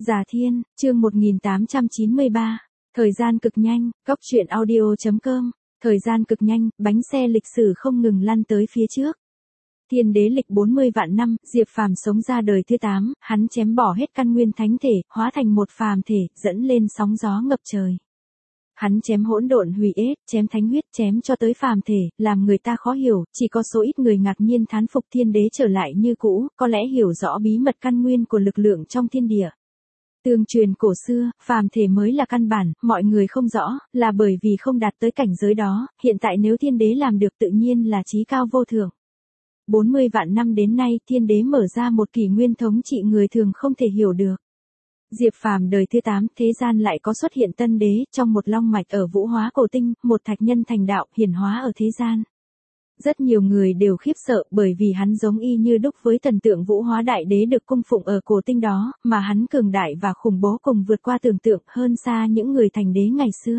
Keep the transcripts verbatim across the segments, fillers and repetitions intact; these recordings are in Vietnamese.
Già Thiên, chương một nghìn tám trăm chín mươi ba. Thời gian cực nhanh, Cóc truyện audio chấm com. Thời gian cực nhanh, bánh xe lịch sử không ngừng lăn tới phía trước. Thiên đế lịch bốn mươi vạn năm, Diệp Phàm sống ra đời thứ tám, hắn chém bỏ hết căn nguyên thánh thể, hóa thành một phàm thể, dẫn lên sóng gió ngập trời. Hắn chém hỗn độn hủy ết, chém thánh huyết, chém cho tới phàm thể, làm người ta khó hiểu, chỉ có số ít người ngạc nhiên thán phục thiên đế trở lại như cũ, có lẽ hiểu rõ bí mật căn nguyên của lực lượng trong thiên địa. Tương truyền cổ xưa, phàm thể mới là căn bản, mọi người không rõ, là bởi vì không đạt tới cảnh giới đó, hiện tại nếu thiên đế làm được tự nhiên là chí cao vô thượng. bốn mươi vạn năm đến nay, thiên đế mở ra một kỷ nguyên thống trị người thường không thể hiểu được. Diệp Phàm đời thứ tám, thế gian lại có xuất hiện tân đế, trong một long mạch ở Vũ Hóa Cổ Tinh, một thạch nhân thành đạo, hiển hóa ở thế gian. Rất nhiều người đều khiếp sợ bởi vì hắn giống y như đúc với thần tượng Vũ Hóa Đại Đế được cung phụng ở cổ tinh đó, mà hắn cường đại và khủng bố cùng vượt qua tưởng tượng hơn xa những người thành đế ngày xưa.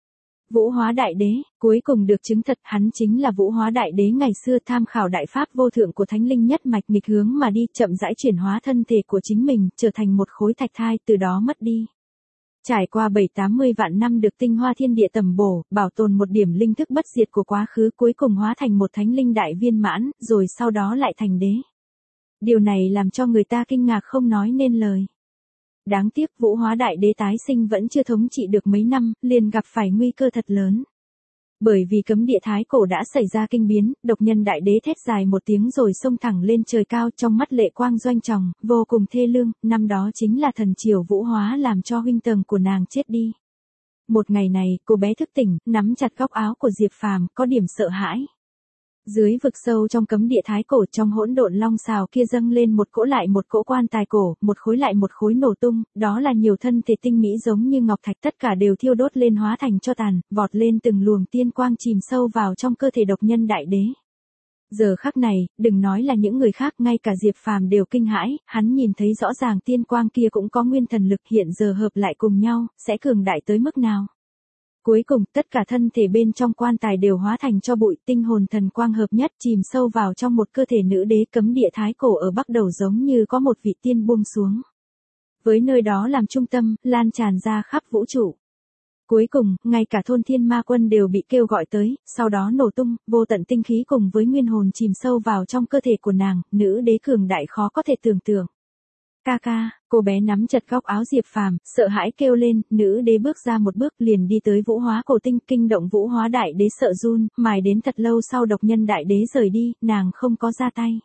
Vũ Hóa Đại Đế, cuối cùng được chứng thật hắn chính là Vũ Hóa Đại Đế ngày xưa tham khảo đại pháp vô thượng của Thánh Linh nhất mạch nghịch hướng mà đi, chậm rãi chuyển hóa thân thể của chính mình, trở thành một khối thạch thai, từ đó mất đi. Trải qua bảy tám mươi vạn năm được tinh hoa thiên địa tầm bổ, bảo tồn một điểm linh thức bất diệt của quá khứ, cuối cùng hóa thành một thánh linh đại viên mãn, rồi sau đó lại thành đế. Điều này làm cho người ta kinh ngạc không nói nên lời. Đáng tiếc Vũ Hóa Đại Đế tái sinh vẫn chưa thống trị được mấy năm, liền gặp phải nguy cơ thật lớn. Bởi vì cấm địa thái cổ đã xảy ra kinh biến, độc nhân đại đế thét dài một tiếng rồi xông thẳng lên trời cao, trong mắt lệ quang doanh tròng, vô cùng thê lương, năm đó chính là thần triều Vũ Hóa làm cho huynh tầng của nàng chết đi. Một ngày này, cô bé thức tỉnh, nắm chặt góc áo của Diệp Phàm, có điểm sợ hãi. Dưới vực sâu trong cấm địa thái cổ, trong hỗn độn long xào kia dâng lên một cỗ lại một cỗ quan tài cổ, một khối lại một khối nổ tung, đó là nhiều thân thể tinh mỹ giống như ngọc thạch, tất cả đều thiêu đốt lên hóa thành tro tàn, vọt lên từng luồng tiên quang chìm sâu vào trong cơ thể độc nhân đại đế. Giờ khắc này, đừng nói là những người khác, ngay cả Diệp Phàm đều kinh hãi, hắn nhìn thấy rõ ràng tiên quang kia cũng có nguyên thần lực, hiện giờ hợp lại cùng nhau, sẽ cường đại tới mức nào. Cuối cùng, tất cả thân thể bên trong quan tài đều hóa thành tro bụi, tinh hồn thần quang hợp nhất chìm sâu vào trong một cơ thể nữ đế. Cấm địa thái cổ ở Bắc Đầu giống như có một vị tiên buông xuống. Với nơi đó làm trung tâm, lan tràn ra khắp vũ trụ. Cuối cùng, ngay cả thôn thiên ma quân đều bị kêu gọi tới, sau đó nổ tung, vô tận tinh khí cùng với nguyên hồn chìm sâu vào trong cơ thể của nàng, nữ đế cường đại khó có thể tưởng tượng. Ca ca, cô bé nắm chặt góc áo Diệp Phàm, sợ hãi kêu lên, nữ đế bước ra một bước liền đi tới Vũ Hóa Cổ Tinh, kinh động Vũ Hóa Đại Đế sợ run, mài đến thật lâu sau độc nhân đại đế rời đi, nàng không có ra tay.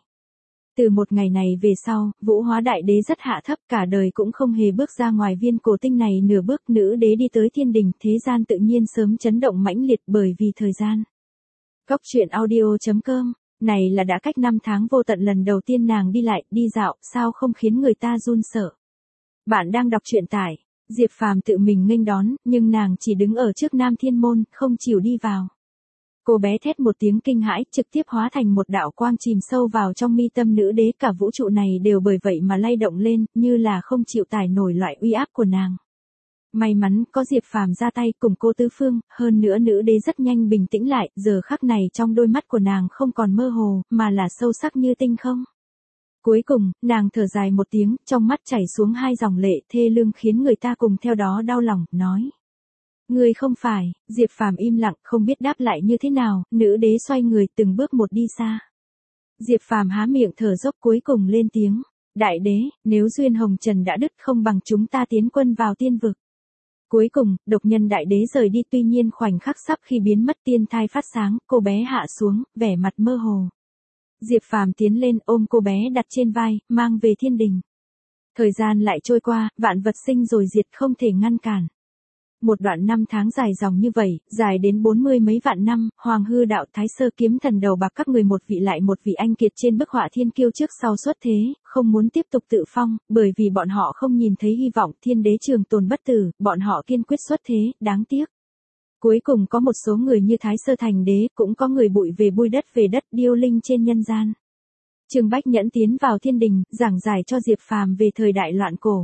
Từ một ngày này về sau, Vũ Hóa Đại Đế rất hạ thấp, cả đời cũng không hề bước ra ngoài viên cổ tinh này nửa bước. Nữ đế đi tới thiên đình, thế gian tự nhiên sớm chấn động mãnh liệt bởi vì thời gian. Cóc truyện audio chấm com. Này là đã cách năm tháng vô tận lần đầu tiên nàng đi lại, đi dạo, sao không khiến người ta run sợ. Bạn đang đọc truyện tải. Diệp Phàm tự mình nghênh đón, nhưng nàng chỉ đứng ở trước Nam Thiên Môn, không chịu đi vào. Cô bé thét một tiếng kinh hãi, trực tiếp hóa thành một đạo quang chìm sâu vào trong mi tâm nữ đế, cả vũ trụ này đều bởi vậy mà lay động lên, như là không chịu tải nổi loại uy áp của nàng. May mắn, có Diệp Phàm ra tay cùng cô tứ phương, hơn nữa nữ đế rất nhanh bình tĩnh lại, giờ khắc này trong đôi mắt của nàng không còn mơ hồ, mà là sâu sắc như tinh không. Cuối cùng, nàng thở dài một tiếng, trong mắt chảy xuống hai dòng lệ thê lương khiến người ta cùng theo đó đau lòng, nói. Người không phải, Diệp Phàm im lặng, không biết đáp lại như thế nào, nữ đế xoay người từng bước một đi xa. Diệp Phàm há miệng thở dốc cuối cùng lên tiếng. Đại đế, nếu duyên hồng trần đã đứt không bằng chúng ta tiến quân vào tiên vực. Cuối cùng, độc nhân đại đế rời đi, tuy nhiên khoảnh khắc sắp khi biến mất tiên thai phát sáng, cô bé hạ xuống, vẻ mặt mơ hồ. Diệp Phàm tiến lên ôm cô bé đặt trên vai, mang về thiên đình. Thời gian lại trôi qua, vạn vật sinh rồi diệt không thể ngăn cản. Một đoạn năm tháng dài dòng như vậy, dài đến bốn mươi mấy vạn năm, Hoàng Hư Đạo Thái Sơ Kiếm Thần đầu bạc các người một vị lại một vị anh kiệt trên bức họa thiên kiêu trước sau xuất thế, không muốn tiếp tục tự phong, bởi vì bọn họ không nhìn thấy hy vọng thiên đế trường tồn bất tử, bọn họ kiên quyết xuất thế, đáng tiếc. Cuối cùng có một số người như Thái Sơ Thành Đế, cũng có người bụi về bui đất về đất, điêu linh trên nhân gian. Trương Bách Nhẫn tiến vào thiên đình, giảng giải cho Diệp Phàm về thời đại loạn cổ.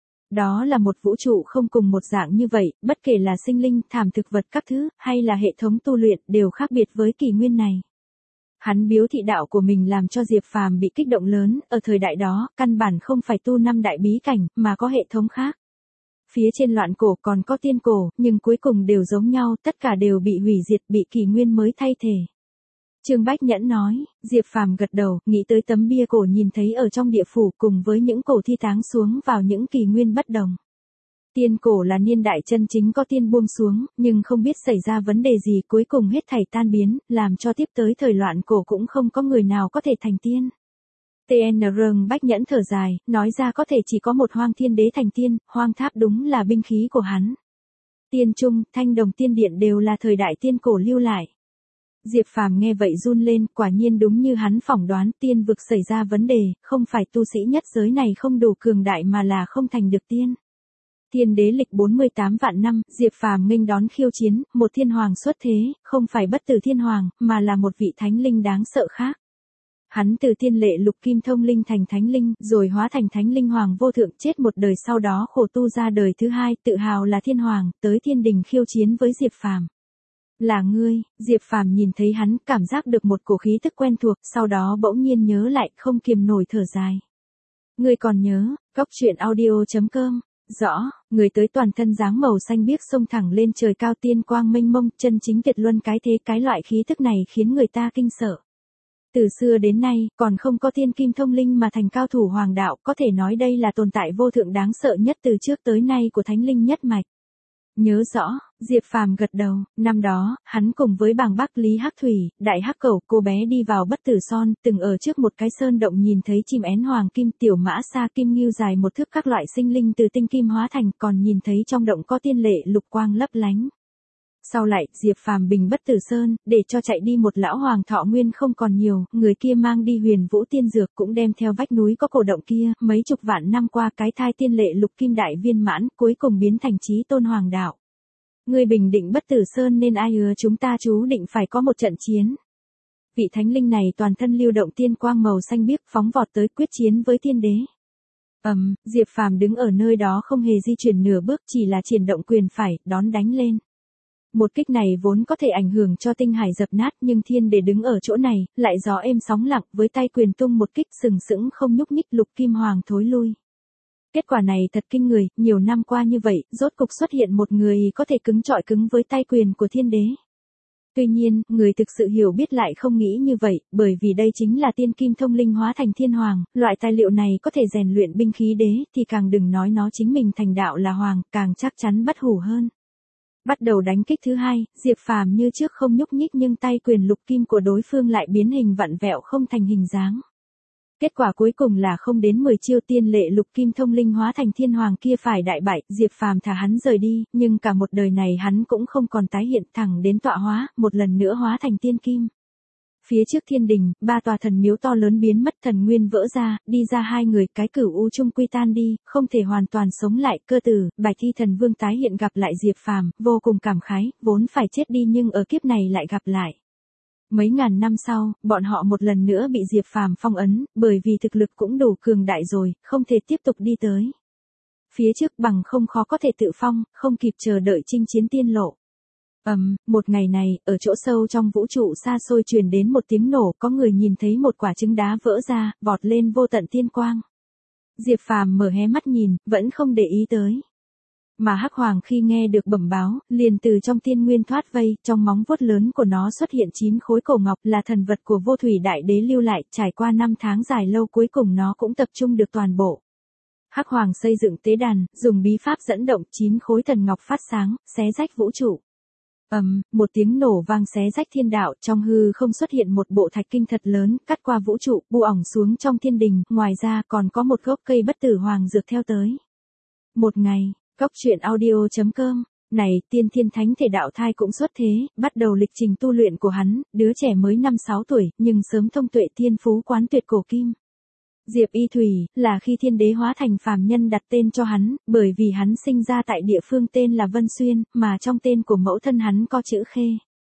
Đó là một vũ trụ không cùng một dạng như vậy, bất kể là sinh linh, thảm thực vật các thứ, hay là hệ thống tu luyện, đều khác biệt với kỷ nguyên này. Hắn biếu thị đạo của mình làm cho Diệp Phàm bị kích động lớn, ở thời đại đó, căn bản không phải tu năm đại bí cảnh, mà có hệ thống khác. Phía trên loạn cổ còn có tiên cổ, nhưng cuối cùng đều giống nhau, tất cả đều bị hủy diệt, bị kỷ nguyên mới thay thế. Trương Bách Nhẫn nói, Diệp Phàm gật đầu, nghĩ tới tấm bia cổ nhìn thấy ở trong địa phủ cùng với những cổ thi táng xuống vào những kỷ nguyên bất đồng. Tiên cổ là niên đại chân chính có tiên buông xuống, nhưng không biết xảy ra vấn đề gì cuối cùng hết thảy tan biến, làm cho tiếp tới thời loạn cổ cũng không có người nào có thể thành tiên. tê en rờ Bách Nhẫn thở dài, nói ra có thể chỉ có một Hoang Thiên Đế thành tiên, Hoang Tháp đúng là binh khí của hắn. Tiên Trung, Thanh Đồng Tiên Điện đều là thời đại tiên cổ lưu lại. Diệp Phàm nghe vậy run lên, quả nhiên đúng như hắn phỏng đoán, tiên vực xảy ra vấn đề, không phải tu sĩ nhất giới này không đủ cường đại mà là không thành được tiên. Thiên đế lịch bốn mươi tám vạn năm, Diệp Phàm nghênh đón khiêu chiến, một thiên hoàng xuất thế, không phải bất tử thiên hoàng, mà là một vị thánh linh đáng sợ khác. Hắn từ thiên lệ lục kim thông linh thành thánh linh, rồi hóa thành thánh linh hoàng vô thượng, chết một đời sau đó khổ tu ra đời thứ hai, tự hào là thiên hoàng, tới thiên đình khiêu chiến với Diệp Phàm. Là ngươi, Diệp Phàm nhìn thấy hắn, cảm giác được một cổ khí tức quen thuộc, sau đó bỗng nhiên nhớ lại, không kiềm nổi thở dài. Ngươi còn nhớ, cóc truyện audio chấm com. Rõ, người tới toàn thân dáng màu xanh biếc xông thẳng lên trời cao, tiên quang mênh mông, chân chính tuyệt luân cái thế, cái loại khí tức này khiến người ta kinh sợ. Từ xưa đến nay, còn không có thiên kim thông linh mà thành cao thủ hoàng đạo, có thể nói đây là tồn tại vô thượng đáng sợ nhất từ trước tới nay của thánh linh nhất mạch. Nhớ rõ, Diệp Phàm gật đầu, năm đó, hắn cùng với bàng Bắc Lý Hắc Thủy, Đại Hắc Cẩu, cô bé đi vào Bất Tử Son, từng ở trước một cái sơn động nhìn thấy chim én hoàng kim, tiểu mã sa kim ngưu dài một thước, các loại sinh linh từ tinh kim hóa thành, còn nhìn thấy trong động có tiên lệ lục quang lấp lánh. Sau lại, Diệp Phàm bình Bất Tử Sơn, để cho chạy đi một lão hoàng thọ nguyên không còn nhiều, người kia mang đi huyền vũ tiên dược cũng đem theo vách núi có cổ động kia, mấy chục vạn năm qua cái thai tiên lệ lục kim đại viên mãn, cuối cùng biến thành chí tôn hoàng đạo. Người bình định Bất Tử Sơn nên ai ưa chúng ta chú định phải có một trận chiến. Vị thánh linh này toàn thân lưu động tiên quang màu xanh biếc phóng vọt tới quyết chiến với tiên đế. Ầm, um, Diệp Phàm đứng ở nơi đó không hề di chuyển nửa bước, chỉ là triển động quyền phải, đón đánh lên. Một kích này vốn có thể ảnh hưởng cho tinh hải dập nát, nhưng thiên đế đứng ở chỗ này, lại gió êm sóng lặng, với tay quyền tung một kích sừng sững không nhúc nhích, lục kim hoàng thối lui. Kết quả này thật kinh người, nhiều năm qua như vậy, rốt cục xuất hiện một người có thể cứng trọi cứng với tay quyền của thiên đế. Tuy nhiên, người thực sự hiểu biết lại không nghĩ như vậy, bởi vì đây chính là tiên kim thông linh hóa thành thiên hoàng, loại tài liệu này có thể rèn luyện binh khí đế, thì càng đừng nói nó chính mình thành đạo là hoàng, càng chắc chắn bất hủ hơn. Bắt đầu đánh kích thứ hai, Diệp Phàm như trước không nhúc nhích, nhưng tay quyền lục kim của đối phương lại biến hình vặn vẹo không thành hình dáng. Kết quả cuối cùng là không đến mười chiêu, tiên lệ lục kim thông linh hóa thành thiên hoàng kia phải đại bại, Diệp Phàm thả hắn rời đi, nhưng cả một đời này hắn cũng không còn tái hiện, thẳng đến tọa hóa, một lần nữa hóa thành tiên kim. Phía trước thiên đình, ba tòa thần miếu to lớn biến mất, thần nguyên vỡ ra, đi ra hai người, cái cửu u chung quy tan đi, không thể hoàn toàn sống lại, cơ tử, Bạch Thi Thần Vương tái hiện gặp lại Diệp Phàm, vô cùng cảm khái, vốn phải chết đi nhưng ở kiếp này lại gặp lại. Mấy ngàn năm sau, bọn họ một lần nữa bị Diệp Phàm phong ấn, bởi vì thực lực cũng đủ cường đại rồi, không thể tiếp tục đi tới phía trước, bằng không khó có thể tự phong, không kịp chờ đợi chinh chiến tiên lộ. Ầm, um, một ngày này, ở chỗ sâu trong vũ trụ xa xôi truyền đến một tiếng nổ, có người nhìn thấy một quả trứng đá vỡ ra, vọt lên vô tận tiên quang. Diệp Phàm mở hé mắt nhìn, vẫn không để ý tới. Mà Hắc Hoàng khi nghe được bẩm báo, liền từ trong tiên nguyên thoát vây, trong móng vuốt lớn của nó xuất hiện chín khối cổ ngọc, là thần vật của Vô Thủy Đại Đế lưu lại, trải qua năm tháng dài lâu cuối cùng nó cũng tập trung được toàn bộ. Hắc Hoàng xây dựng tế đàn, dùng bí pháp dẫn động chín khối thần ngọc phát sáng, xé rách vũ trụ. Ầm, um, một tiếng nổ vang xé rách thiên đạo, trong hư không xuất hiện một bộ thạch kinh thật lớn, cắt qua vũ trụ, bu ỏng xuống trong thiên đình, ngoài ra còn có một gốc cây bất tử hoàng dược theo tới. Một ngày, cóc truyện audio chấm com, này, tiên thiên thánh thể đạo thai cũng xuất thế, bắt đầu lịch trình tu luyện của hắn, đứa trẻ mới năm sáu tuổi, nhưng sớm thông tuệ thiên phú quán tuyệt cổ kim. Diệp Y Thủy, là khi thiên đế hóa thành phàm nhân đặt tên cho hắn, bởi vì hắn sinh ra tại địa phương tên là Vân Xuyên, mà trong tên của mẫu thân hắn có chữ Khê.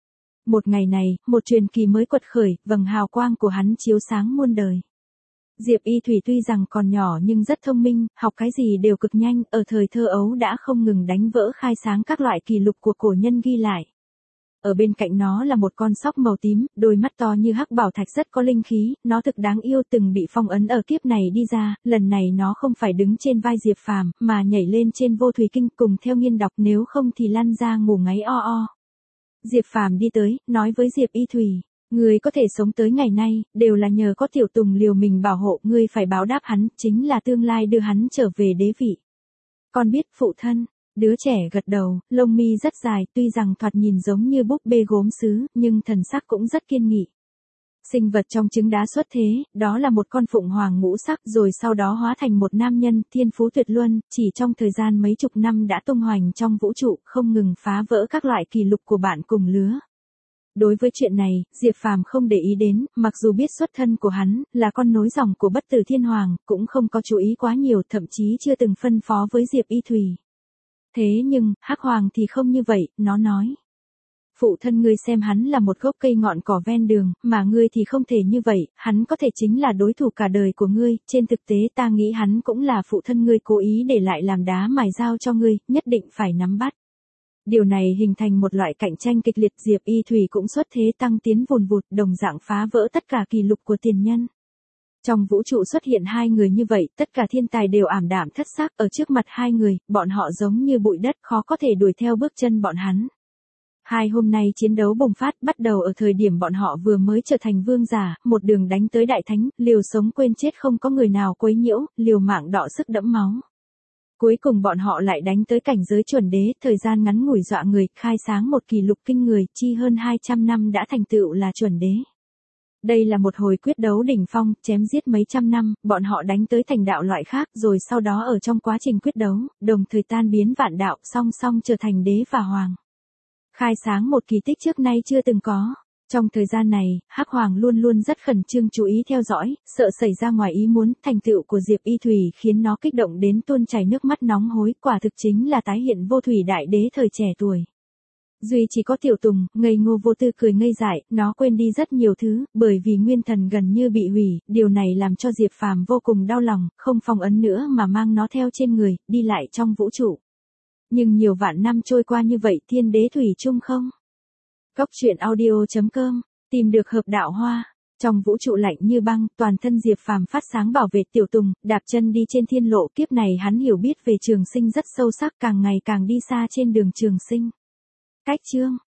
Một ngày này, một truyền kỳ mới quật khởi, vầng hào quang của hắn chiếu sáng muôn đời. Diệp Y Thủy tuy rằng còn nhỏ nhưng rất thông minh, học cái gì đều cực nhanh, ở thời thơ ấu đã không ngừng đánh vỡ khai sáng các loại kỷ lục của cổ nhân ghi lại. Ở bên cạnh nó là một con sóc màu tím, đôi mắt to như hắc bảo thạch rất có linh khí, nó thực đáng yêu, từng bị phong ấn ở kiếp này đi ra, lần này nó không phải đứng trên vai Diệp Phàm, mà nhảy lên trên vô thủy kinh cùng theo nghiên đọc, nếu không thì lăn ra ngủ ngáy o o. Diệp Phàm đi tới, nói với Diệp Y Thùy, ngươi có thể sống tới ngày nay, đều là nhờ có Tiểu Tùng liều mình bảo hộ, ngươi phải báo đáp hắn, chính là tương lai đưa hắn trở về đế vị. Con biết, phụ thân. Đứa trẻ gật đầu, lông mi rất dài, tuy rằng thoạt nhìn giống như búp bê gốm sứ, nhưng thần sắc cũng rất kiên nghị. Sinh vật trong trứng đá xuất thế, đó là một con phụng hoàng ngũ sắc, rồi sau đó hóa thành một nam nhân, thiên phú tuyệt luân, chỉ trong thời gian mấy chục năm đã tung hoành trong vũ trụ, không ngừng phá vỡ các loại kỷ lục của bạn cùng lứa. Đối với chuyện này, Diệp Phàm không để ý đến, mặc dù biết xuất thân của hắn, là con nối dòng của Bất Tử Thiên Hoàng, cũng không có chú ý quá nhiều, thậm chí chưa từng phân phó với Diệp Y Thùy. Thế nhưng, Hắc Hoàng thì không như vậy, nó nói. Phụ thân ngươi xem hắn là một gốc cây ngọn cỏ ven đường, mà ngươi thì không thể như vậy, hắn có thể chính là đối thủ cả đời của ngươi, trên thực tế ta nghĩ hắn cũng là phụ thân ngươi cố ý để lại làm đá mài dao cho ngươi, nhất định phải nắm bắt. Điều này hình thành một loại cạnh tranh kịch liệt, Diệp Y Thùy cũng xuất thế tăng tiến vùn vụt, đồng dạng phá vỡ tất cả kỷ lục của tiền nhân. Trong vũ trụ xuất hiện hai người như vậy, tất cả thiên tài đều ảm đạm thất sắc, ở trước mặt hai người, bọn họ giống như bụi đất, khó có thể đuổi theo bước chân bọn hắn. Hai hôm nay chiến đấu bùng phát, bắt đầu ở thời điểm bọn họ vừa mới trở thành vương giả, một đường đánh tới đại thánh, liều sống quên chết, không có người nào quấy nhiễu, liều mạng đọ sức đẫm máu. Cuối cùng bọn họ lại đánh tới cảnh giới chuẩn đế, thời gian ngắn ngủi dọa người, khai sáng một kỷ lục kinh người, chi hơn hai trăm năm đã thành tựu là chuẩn đế. Đây là một hồi quyết đấu đỉnh phong, chém giết mấy trăm năm, bọn họ đánh tới thành đạo loại khác, rồi sau đó ở trong quá trình quyết đấu, đồng thời tan biến vạn đạo, song song trở thành đế và hoàng. Khai sáng một kỳ tích trước nay chưa từng có. Trong thời gian này, Hắc Hoàng luôn luôn rất khẩn trương chú ý theo dõi, sợ xảy ra ngoài ý muốn, thành tựu của Diệp Y Thùy khiến nó kích động đến tuôn chảy nước mắt nóng hối, quả thực chính là tái hiện vô thủy đại đế thời trẻ tuổi. Duy chỉ có Tiểu Tùng, ngây ngô vô tư cười ngây dại, nó quên đi rất nhiều thứ, bởi vì nguyên thần gần như bị hủy, điều này làm cho Diệp Phàm vô cùng đau lòng, không phong ấn nữa mà mang nó theo trên người, đi lại trong vũ trụ. Nhưng nhiều vạn năm trôi qua như vậy, thiên đế thủy chung không? Góc truyện audio chấm com, tìm được hợp đạo hoa. Trong vũ trụ lạnh như băng, toàn thân Diệp Phàm phát sáng bảo vệ Tiểu Tùng, đạp chân đi trên thiên lộ, kiếp này hắn hiểu biết về trường sinh rất sâu sắc, càng ngày càng đi xa trên đường trường sinh. Cách chương